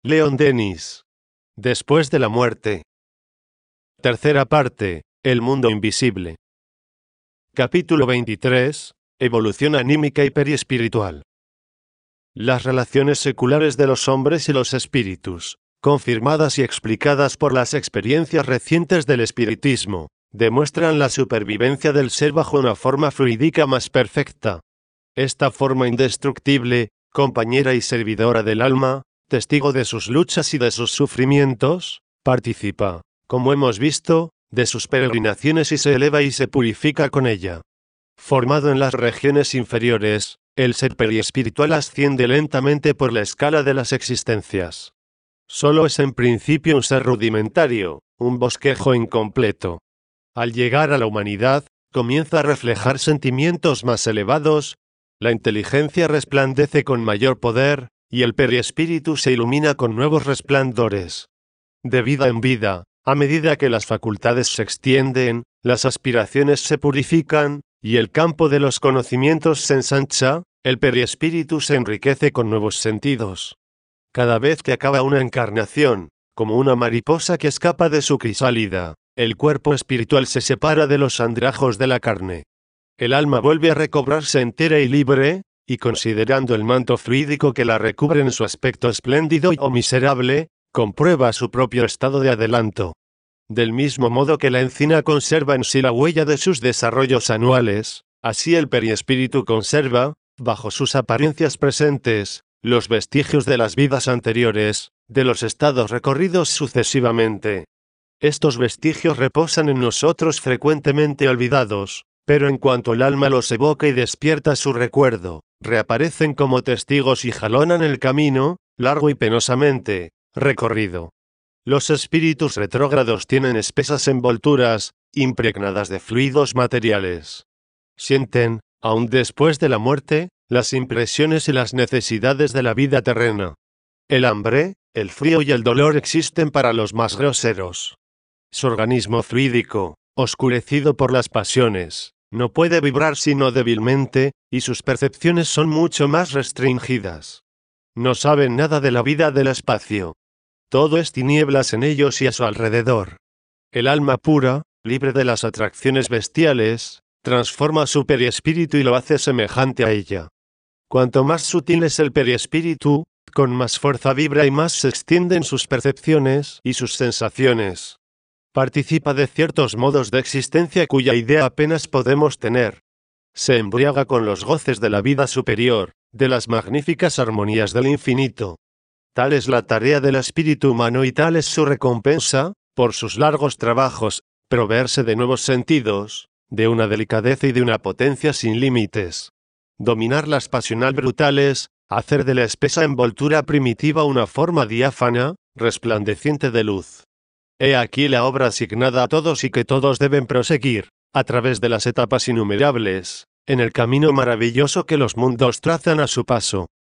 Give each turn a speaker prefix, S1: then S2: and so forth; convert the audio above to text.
S1: Leon Denis. Después de la muerte. Tercera parte. El mundo invisible. Capítulo 23. Evolución anímica y periespiritual. Las relaciones seculares de los hombres y los espíritus, confirmadas y explicadas por las experiencias recientes del espiritismo, demuestran la supervivencia del ser bajo una forma fluídica más perfecta. Esta forma indestructible, compañera y servidora del alma, testigo de sus luchas y de sus sufrimientos, participa, como hemos visto, de sus peregrinaciones y se eleva y se purifica con ella. Formado en las regiones inferiores, el ser periespiritual asciende lentamente por la escala de las existencias. Solo es en principio un ser rudimentario, un bosquejo incompleto. Al llegar a la humanidad, comienza a reflejar sentimientos más elevados, la inteligencia resplandece con mayor poder, y el periespíritu se ilumina con nuevos resplandores. De vida en vida, a medida que las facultades se extienden, las aspiraciones se purifican, y el campo de los conocimientos se ensancha, el periespíritu se enriquece con nuevos sentidos. Cada vez que acaba una encarnación, como una mariposa que escapa de su crisálida, el cuerpo espiritual se separa de los andrajos de la carne. El alma vuelve a recobrarse entera y libre, y considerando el manto fluídico que la recubre en su aspecto espléndido o miserable, comprueba su propio estado de adelanto. Del mismo modo que la encina conserva en sí la huella de sus desarrollos anuales, así el periespíritu conserva, bajo sus apariencias presentes, los vestigios de las vidas anteriores, de los estados recorridos sucesivamente. Estos vestigios reposan en nosotros frecuentemente olvidados, pero en cuanto el alma los evoca y despierta su recuerdo, reaparecen como testigos y jalonan el camino, largo y penosamente, recorrido. Los espíritus retrógrados tienen espesas envolturas, impregnadas de fluidos materiales. Sienten, aun después de la muerte, las impresiones y las necesidades de la vida terrena. El hambre, el frío y el dolor existen para los más groseros. Su organismo fluídico, oscurecido por las pasiones, no puede vibrar sino débilmente, y sus percepciones son mucho más restringidas. No saben nada de la vida del espacio. Todo es tinieblas en ellos y a su alrededor. El alma pura, libre de las atracciones bestiales, transforma su periespíritu y lo hace semejante a ella. Cuanto más sutil es el periespíritu, con más fuerza vibra y más se extienden sus percepciones y sus sensaciones. Participa de ciertos modos de existencia cuya idea apenas podemos tener. Se embriaga con los goces de la vida superior, de las magníficas armonías del infinito. Tal es la tarea del espíritu humano y tal es su recompensa, por sus largos trabajos, proveerse de nuevos sentidos, de una delicadeza y de una potencia sin límites. Dominar las pasional brutales, hacer de la espesa envoltura primitiva una forma diáfana, resplandeciente de luz. He aquí la obra asignada a todos y que todos deben proseguir, a través de las etapas innumerables, en el camino maravilloso que los mundos trazan a su paso.